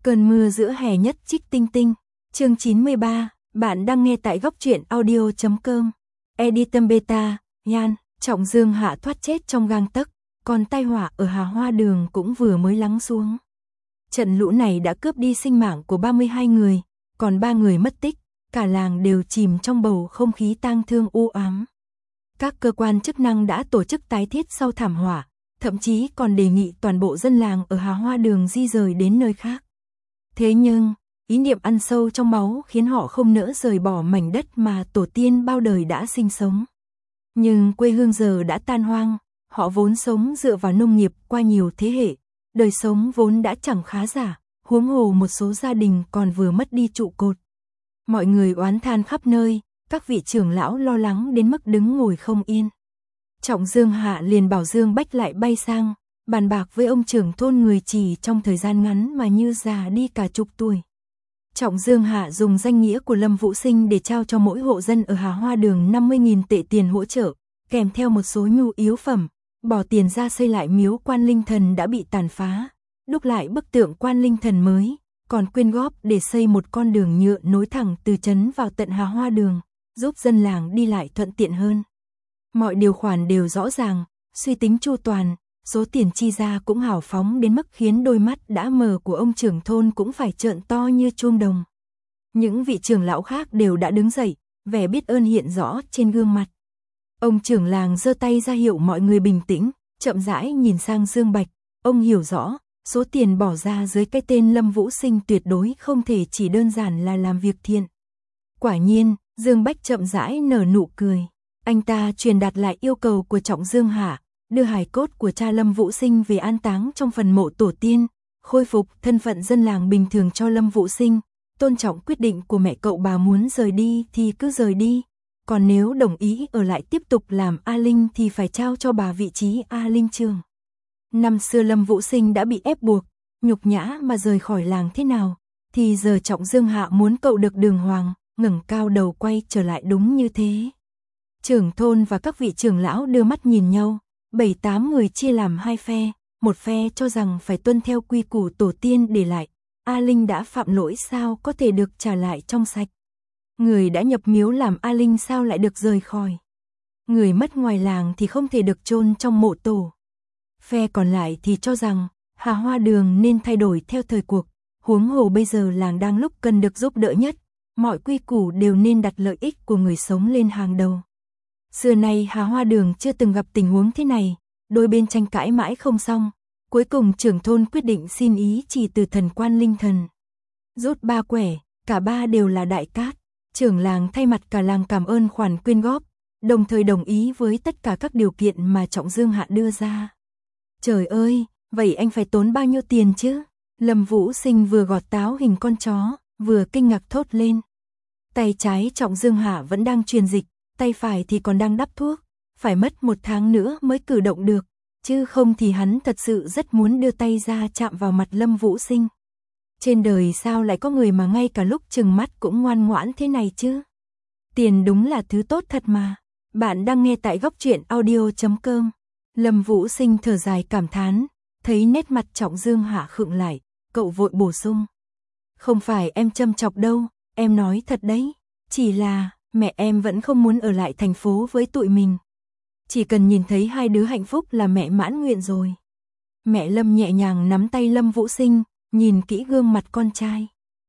Cơn mưa giữa hè nhất trích tinh tinh. Chương 93, bạn đang nghe tại góc truyện audio.com. Editum Beta, Yan, Trọng Dương Hạ thoát chết trong gang tấc, còn tai họa ở Hà Hoa Đường cũng vừa mới lắng xuống. Trận lũ này đã cướp đi sinh mạng của 32 người, còn 3 người mất tích, cả làng đều chìm trong bầu không khí tang thương u ám. Các cơ quan chức năng đã tổ chức tái thiết sau thảm họa, thậm chí còn đề nghị toàn bộ dân làng ở Hà Hoa Đường di rời đến nơi khác. Thế nhưng, ý niệm ăn sâu trong máu khiến họ không nỡ rời bỏ mảnh đất mà tổ tiên bao đời đã sinh sống. Nhưng quê hương giờ đã tan hoang, họ vốn sống dựa vào nông nghiệp qua nhiều thế hệ, đời sống vốn đã chẳng khá giả, huống hồ một số gia đình còn vừa mất đi trụ cột. Mọi người oán than khắp nơi, các vị trưởng lão lo lắng đến mức đứng ngồi không yên. Trọng Dương Hạ liền bảo Dương Bách lại bay sang, bàn bạc với ông trưởng thôn người chỉ trong thời gian ngắn mà như già đi cả chục tuổi. Trọng Dương Hạ dùng danh nghĩa của Lâm Vũ Sinh để trao cho mỗi hộ dân ở Hà Hoa Đường 50.000 tệ tiền hỗ trợ, kèm theo một số nhu yếu phẩm, bỏ tiền ra xây lại miếu Quan Linh Thần đã bị tàn phá, đúc lại bức tượng Quan Linh Thần mới, còn quyên góp để xây một con đường nhựa nối thẳng từ trấn vào tận Hà Hoa Đường, giúp dân làng đi lại thuận tiện hơn. Mọi điều khoản đều rõ ràng, suy tính chu toàn, số tiền chi ra cũng hào phóng đến mức khiến đôi mắt đã mờ của ông trưởng thôn cũng phải trợn to như chuông đồng. Những vị trưởng lão khác đều đã đứng dậy, vẻ biết ơn hiện rõ trên gương mặt. Ông trưởng làng giơ tay ra hiệu mọi người bình tĩnh, chậm rãi nhìn sang Dương Bạch, ông hiểu rõ, số tiền bỏ ra dưới cái tên Lâm Vũ Sinh tuyệt đối không thể chỉ đơn giản là làm việc thiện. Quả nhiên, Dương Bách chậm rãi nở nụ cười. Anh ta truyền đạt lại yêu cầu của Trọng Dương Hạ, đưa hài cốt của cha Lâm Vũ Sinh về an táng trong phần mộ tổ tiên, khôi phục thân phận dân làng bình thường cho Lâm Vũ Sinh, tôn trọng quyết định của mẹ cậu bà muốn rời đi thì cứ rời đi, còn nếu đồng ý ở lại tiếp tục làm A Linh thì phải trao cho bà vị trí A Linh trường. Năm xưa Lâm Vũ Sinh đã bị ép buộc, nhục nhã mà rời khỏi làng thế nào, thì giờ Trọng Dương Hạ muốn cậu được đường hoàng, ngẩng cao đầu quay trở lại đúng như thế. Trưởng thôn và các vị trưởng lão đưa mắt nhìn nhau, 7-8 người chia làm hai phe, một phe cho rằng phải tuân theo quy củ tổ tiên để lại, A Linh đã phạm lỗi sao có thể được trả lại trong sạch. Người đã nhập miếu làm A Linh sao lại được rời khỏi. Người mất ngoài làng thì không thể được chôn trong mộ tổ. Phe còn lại thì cho rằng Hà Hoa Đường nên thay đổi theo thời cuộc, huống hồ bây giờ làng đang lúc cần được giúp đỡ nhất, mọi quy củ đều nên đặt lợi ích của người sống lên hàng đầu. Xưa nay Hà Hoa Đường chưa từng gặp tình huống thế này, đôi bên tranh cãi mãi không xong, cuối cùng trưởng thôn quyết định xin ý chỉ từ thần Quan Linh Thần. Rút 3 quẻ, cả ba đều là đại cát, trưởng làng thay mặt cả làng cảm ơn khoản quyên góp, đồng thời đồng ý với tất cả các điều kiện mà Trọng Dương Hạ đưa ra. Trời ơi, vậy anh phải tốn bao nhiêu tiền chứ? Lâm Vũ Sinh vừa gọt táo hình con chó, vừa kinh ngạc thốt lên. Tay trái Trọng Dương Hạ vẫn đang truyền dịch, tay phải thì còn đang đắp thuốc, phải mất 1 tháng nữa mới cử động được, chứ không thì hắn thật sự rất muốn đưa tay ra chạm vào mặt Lâm Vũ Sinh. Trên đời sao lại có người mà ngay cả lúc trừng mắt cũng ngoan ngoãn thế này chứ? Tiền đúng là thứ tốt thật mà. Bạn đang nghe tại góc truyện audio.com. Lâm Vũ Sinh thở dài cảm thán, thấy nét mặt Trọng Dương Hạ khựng lại, cậu vội bổ sung. Không phải em châm chọc đâu, em nói thật đấy, chỉ là mẹ em vẫn không muốn ở lại thành phố với tụi mình. Chỉ cần nhìn thấy hai đứa hạnh phúc là mẹ mãn nguyện rồi. Mẹ Lâm nhẹ nhàng nắm tay Lâm Vũ Sinh, nhìn kỹ gương mặt con trai.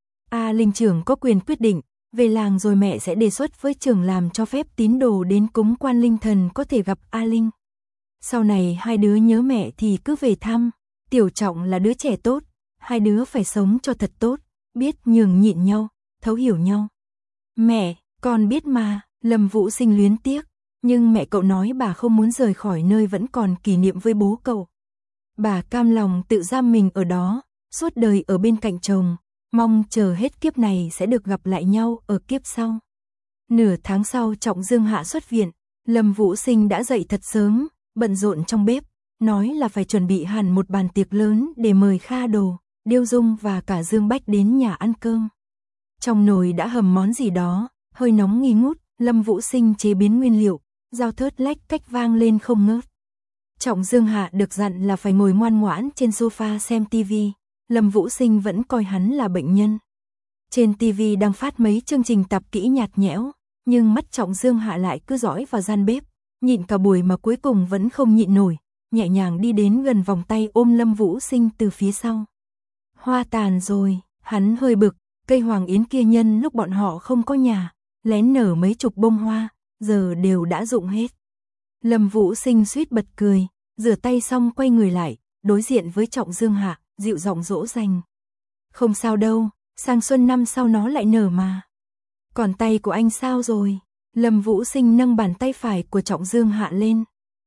A Linh trưởng có quyền quyết định, về làng rồi mẹ sẽ đề xuất với trưởng làm cho phép tín đồ đến cúng Quan Linh Thần có thể gặp A Linh. Sau này hai đứa nhớ mẹ thì cứ về thăm, Tiểu Trọng là đứa trẻ tốt, hai đứa phải sống cho thật tốt, biết nhường nhịn nhau, thấu hiểu nhau. Mẹ, con biết mà, Lâm Vũ Sinh luyến tiếc, nhưng mẹ cậu nói bà không muốn rời khỏi nơi vẫn còn kỷ niệm với bố cậu. Bà cam lòng tự giam mình ở đó, suốt đời ở bên cạnh chồng, mong chờ hết kiếp này sẽ được gặp lại nhau ở kiếp sau. Nửa tháng sau Trọng Dương Hạ xuất viện, Lâm Vũ Sinh đã dậy thật sớm, bận rộn trong bếp, nói là phải chuẩn bị hẳn một bàn tiệc lớn để mời Kha Đồ, Điêu Dung và cả Dương Bách đến nhà ăn cơm. Trong nồi đã hầm món gì đó, hơi nóng nghi ngút, Lâm Vũ Sinh chế biến nguyên liệu, dao thớt lách cách vang lên không ngớt. Trọng Dương Hạ được dặn là phải ngồi ngoan ngoãn trên sofa xem tivi, Lâm Vũ Sinh vẫn coi hắn là bệnh nhân. Trên TV đang phát mấy chương trình tạp kỹ nhạt nhẽo, nhưng mắt Trọng Dương Hạ lại cứ dõi vào gian bếp, nhịn cả buổi mà cuối cùng vẫn không nhịn nổi, nhẹ nhàng đi đến gần vòng tay ôm Lâm Vũ Sinh từ phía sau. Hoa tàn rồi, hắn hơi bực, cây hoàng yến kia nhân lúc bọn họ không có nhà, lén nở mấy chục bông hoa, giờ đều đã rụng hết. Lâm Vũ Sinh suýt bật cười, rửa tay xong quay người lại, đối diện với Trọng Dương Hạ, dịu giọng dỗ dành. Không sao đâu, sang xuân năm sau nó lại nở mà. Còn tay của anh sao rồi? Lâm Vũ Sinh nâng bàn tay phải của Trọng Dương Hạ lên.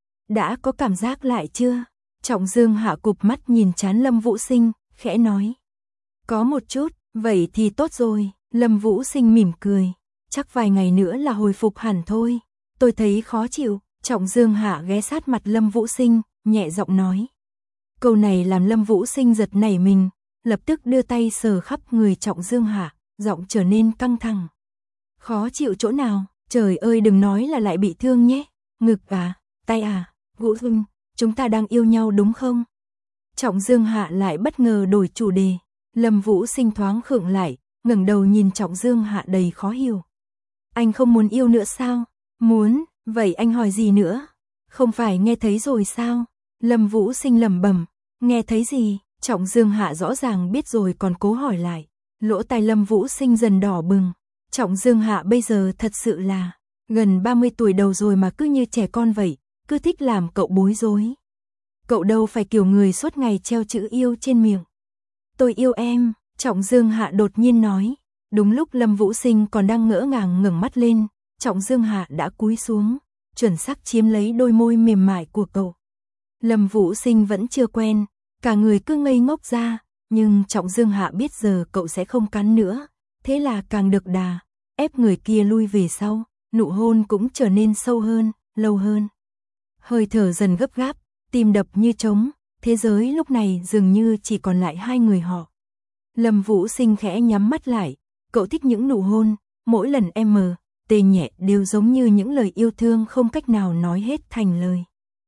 Đã có cảm giác lại chưa? Trọng Dương Hạ cụp mắt nhìn trán Lâm Vũ Sinh, khẽ nói. Có một chút, vậy thì tốt rồi. Lâm Vũ Sinh mỉm cười. Chắc vài ngày nữa là hồi phục hẳn thôi. Tôi thấy khó chịu. Trọng Dương Hạ ghé sát mặt Lâm Vũ Sinh, nhẹ giọng nói. Câu này làm Lâm Vũ Sinh giật nảy mình, lập tức đưa tay sờ khắp người Trọng Dương Hạ, giọng trở nên căng thẳng. Khó chịu chỗ nào? Trời ơi, đừng nói là lại bị thương nhé. Ngực à, tay à, Vũ Hưng, chúng ta đang yêu nhau đúng không? Trọng Dương Hạ lại bất ngờ đổi chủ đề. Lâm Vũ Sinh thoáng khựng lại, ngẩng đầu nhìn Trọng Dương Hạ đầy khó hiểu. Anh không muốn yêu nữa sao? Muốn, vậy anh hỏi gì nữa? Không phải nghe thấy rồi sao? Lâm Vũ Sinh lẩm bẩm, nghe thấy gì? Trọng Dương Hạ rõ ràng biết rồi còn cố hỏi lại. Lỗ tai Lâm Vũ Sinh dần đỏ bừng. Trọng Dương Hạ bây giờ thật sự là gần 30 tuổi đầu rồi mà cứ như trẻ con vậy, cứ thích làm cậu bối rối. Cậu đâu phải kiểu người suốt ngày treo chữ yêu trên miệng. Tôi yêu em, Trọng Dương Hạ đột nhiên nói. Đúng lúc Lâm Vũ Sinh còn đang ngỡ ngàng ngẩng mắt lên, Trọng Dương Hạ đã cúi xuống, chuẩn xác chiếm lấy đôi môi mềm mại của cậu. Lâm Vũ Sinh vẫn chưa quen, cả người cứ ngây ngốc ra, nhưng Trọng Dương Hạ biết giờ cậu sẽ không cắn nữa, thế là càng được đà, ép người kia lui về sau, nụ hôn cũng trở nên sâu hơn, lâu hơn. Hơi thở dần gấp gáp, tim đập như trống, thế giới lúc này dường như chỉ còn lại hai người họ. Lâm Vũ Sinh khẽ nhắm mắt lại, cậu thích những nụ hôn, mỗi lần tê nhẹ đều giống như những lời yêu thương không cách nào nói hết thành lời.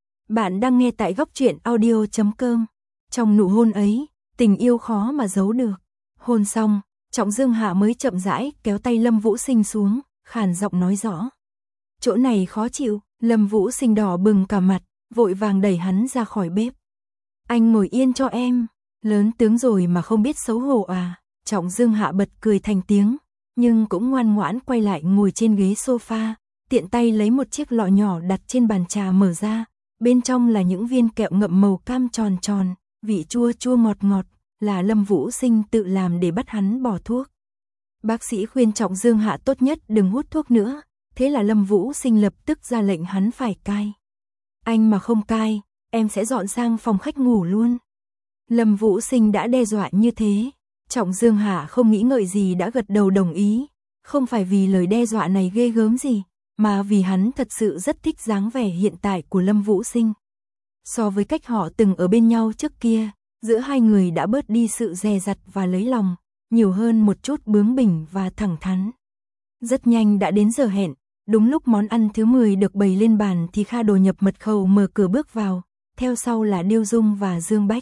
Bạn đang nghe tại Góc Truyện Audio.com. Trong nụ hôn ấy, tình yêu khó mà giấu được. Hôn xong, Trọng Dương Hạ mới chậm rãi kéo tay Lâm Vũ Sinh xuống, khàn giọng nói rõ. Chỗ này khó chịu. Lâm Vũ Sinh đỏ bừng cả mặt, vội vàng đẩy hắn ra khỏi bếp. Anh ngồi yên cho em, lớn tướng rồi mà không biết xấu hổ à? Trọng Dương Hạ bật cười thành tiếng, nhưng cũng ngoan ngoãn quay lại ngồi trên ghế sofa, tiện tay lấy một chiếc lọ nhỏ đặt trên bàn trà mở ra, bên trong là những viên kẹo ngậm màu cam tròn tròn, vị chua chua ngọt ngọt, là Lâm Vũ Sinh tự làm để bắt hắn bỏ thuốc. Bác sĩ khuyên Trọng Dương Hạ tốt nhất đừng hút thuốc nữa, thế là Lâm Vũ Sinh lập tức ra lệnh hắn phải cai. Anh mà không cai, em sẽ dọn sang phòng khách ngủ luôn. Lâm Vũ Sinh đã đe dọa như thế, Trọng Dương Hạ không nghĩ ngợi gì đã gật đầu đồng ý, không phải vì lời đe dọa này ghê gớm gì, mà vì hắn thật sự rất thích dáng vẻ hiện tại của Lâm Vũ Sinh. So với cách họ từng ở bên nhau trước kia, giữa hai người đã bớt đi sự dè dặt và lấy lòng, nhiều hơn một chút bướng bỉnh và thẳng thắn. Rất nhanh đã đến giờ hẹn, đúng lúc món ăn thứ 10 được bày lên bàn thì Kha Đồ nhập mật khẩu mở cửa bước vào, theo sau là Điêu Dung và Dương Bách.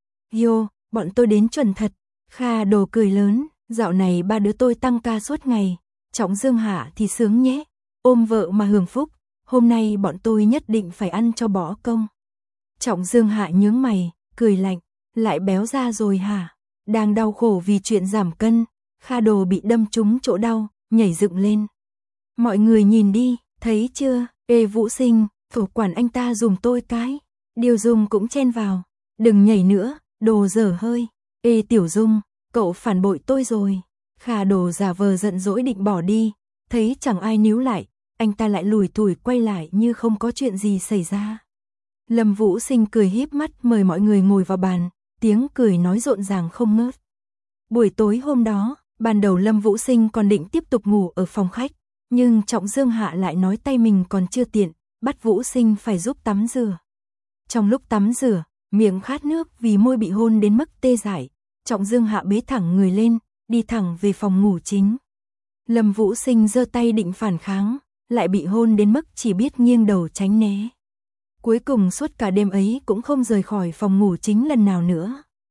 Yo, bọn tôi đến chuẩn thật. Kha Đồ cười lớn, dạo này ba đứa tôi tăng ca suốt ngày, Trọng Dương Hạ thì sướng nhé, ôm vợ mà hưởng phúc, hôm nay bọn tôi nhất định phải ăn cho bỏ công. Trọng Dương Hạ nhướng mày, cười lạnh, lại béo ra rồi hả? Đang đau khổ vì chuyện giảm cân, Kha Đồ bị đâm trúng chỗ đau, nhảy dựng lên. Mọi người nhìn đi, thấy chưa? Ê Vũ Sinh, thủ quản anh ta dùm tôi cái. Điêu Dung cũng chen vào, đừng nhảy nữa, đồ dở hơi. Ê Tiểu Dung, cậu phản bội tôi rồi. Kha Đồ giả vờ giận dỗi định bỏ đi, thấy chẳng ai níu lại, anh ta lại lủi thủi quay lại như không có chuyện gì xảy ra. Lâm Vũ Sinh cười híp mắt mời mọi người ngồi vào bàn, tiếng cười nói rộn ràng không ngớt. Buổi tối hôm đó, ban đầu Lâm Vũ Sinh còn định tiếp tục ngủ ở phòng khách, nhưng Trọng Dương Hạ lại nói tay mình còn chưa tiện, bắt Vũ Sinh phải giúp tắm rửa. Trong lúc tắm rửa, miệng khát nước vì môi bị hôn đến mức tê dại, Trọng Dương Hạ bế thẳng người lên, đi thẳng về phòng ngủ chính. Lâm Vũ Sinh giơ tay định phản kháng, lại bị hôn đến mức chỉ biết nghiêng đầu tránh né. Cuối cùng suốt cả đêm ấy cũng không rời khỏi phòng ngủ chính lần nào nữa.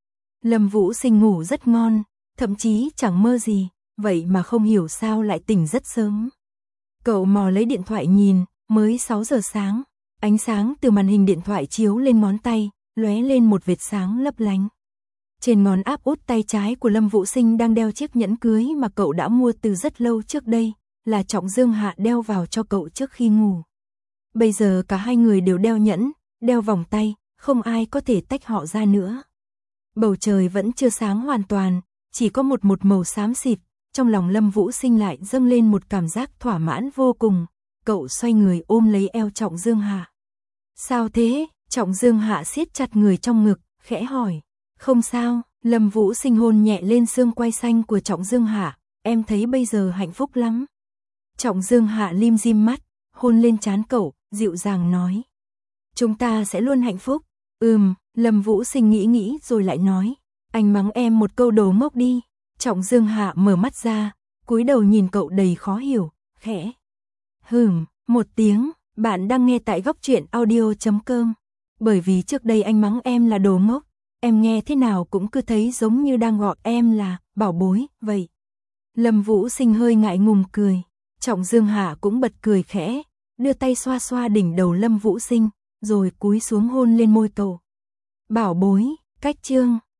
Lâm Vũ Sinh ngủ rất ngon, thậm chí chẳng mơ gì, vậy mà không hiểu sao lại tỉnh rất sớm. Cậu mò lấy điện thoại nhìn, mới 6 giờ sáng, ánh sáng từ màn hình điện thoại chiếu lên ngón tay, lóe lên một vệt sáng lấp lánh. Trên ngón áp út tay trái của Lâm Vũ Sinh đang đeo chiếc nhẫn cưới mà cậu đã mua từ rất lâu trước đây, là Trọng Dương Hạ đeo vào cho cậu trước khi ngủ. Bây giờ cả hai người đều đeo nhẫn, đeo vòng tay, không ai có thể tách họ ra nữa. Bầu trời vẫn chưa sáng hoàn toàn, chỉ có một màu xám xịt, trong lòng Lâm Vũ Sinh lại dâng lên một cảm giác thỏa mãn vô cùng. Cậu xoay người ôm lấy eo Trọng Dương Hạ. Sao thế? Trọng Dương Hạ siết chặt người trong ngực, khẽ hỏi. Không sao, Lâm Vũ Sinh hôn nhẹ lên xương quai xanh của Trọng Dương Hạ, em thấy bây giờ hạnh phúc lắm. Trọng Dương Hạ lim dim mắt, hôn lên trán cậu, dịu dàng nói. Chúng ta sẽ luôn hạnh phúc. Lâm Vũ Sinh nghĩ rồi lại nói. Anh mắng em một câu đồ ngốc đi. Trọng Dương Hạ mở mắt ra, cúi đầu nhìn cậu đầy khó hiểu, khẽ. Một tiếng, bạn đang nghe tại góc truyện audio.com. Bởi vì trước đây anh mắng em là đồ ngốc, em nghe thế nào cũng cứ thấy giống như đang gọi em là bảo bối, vậy. Lâm Vũ Sinh hơi ngại ngùng cười. Trọng Dương Hạ cũng bật cười khẽ, đưa tay xoa xoa đỉnh đầu Lâm Vũ Sinh, rồi cúi xuống hôn lên môi cậu. Bảo bối, cách chương.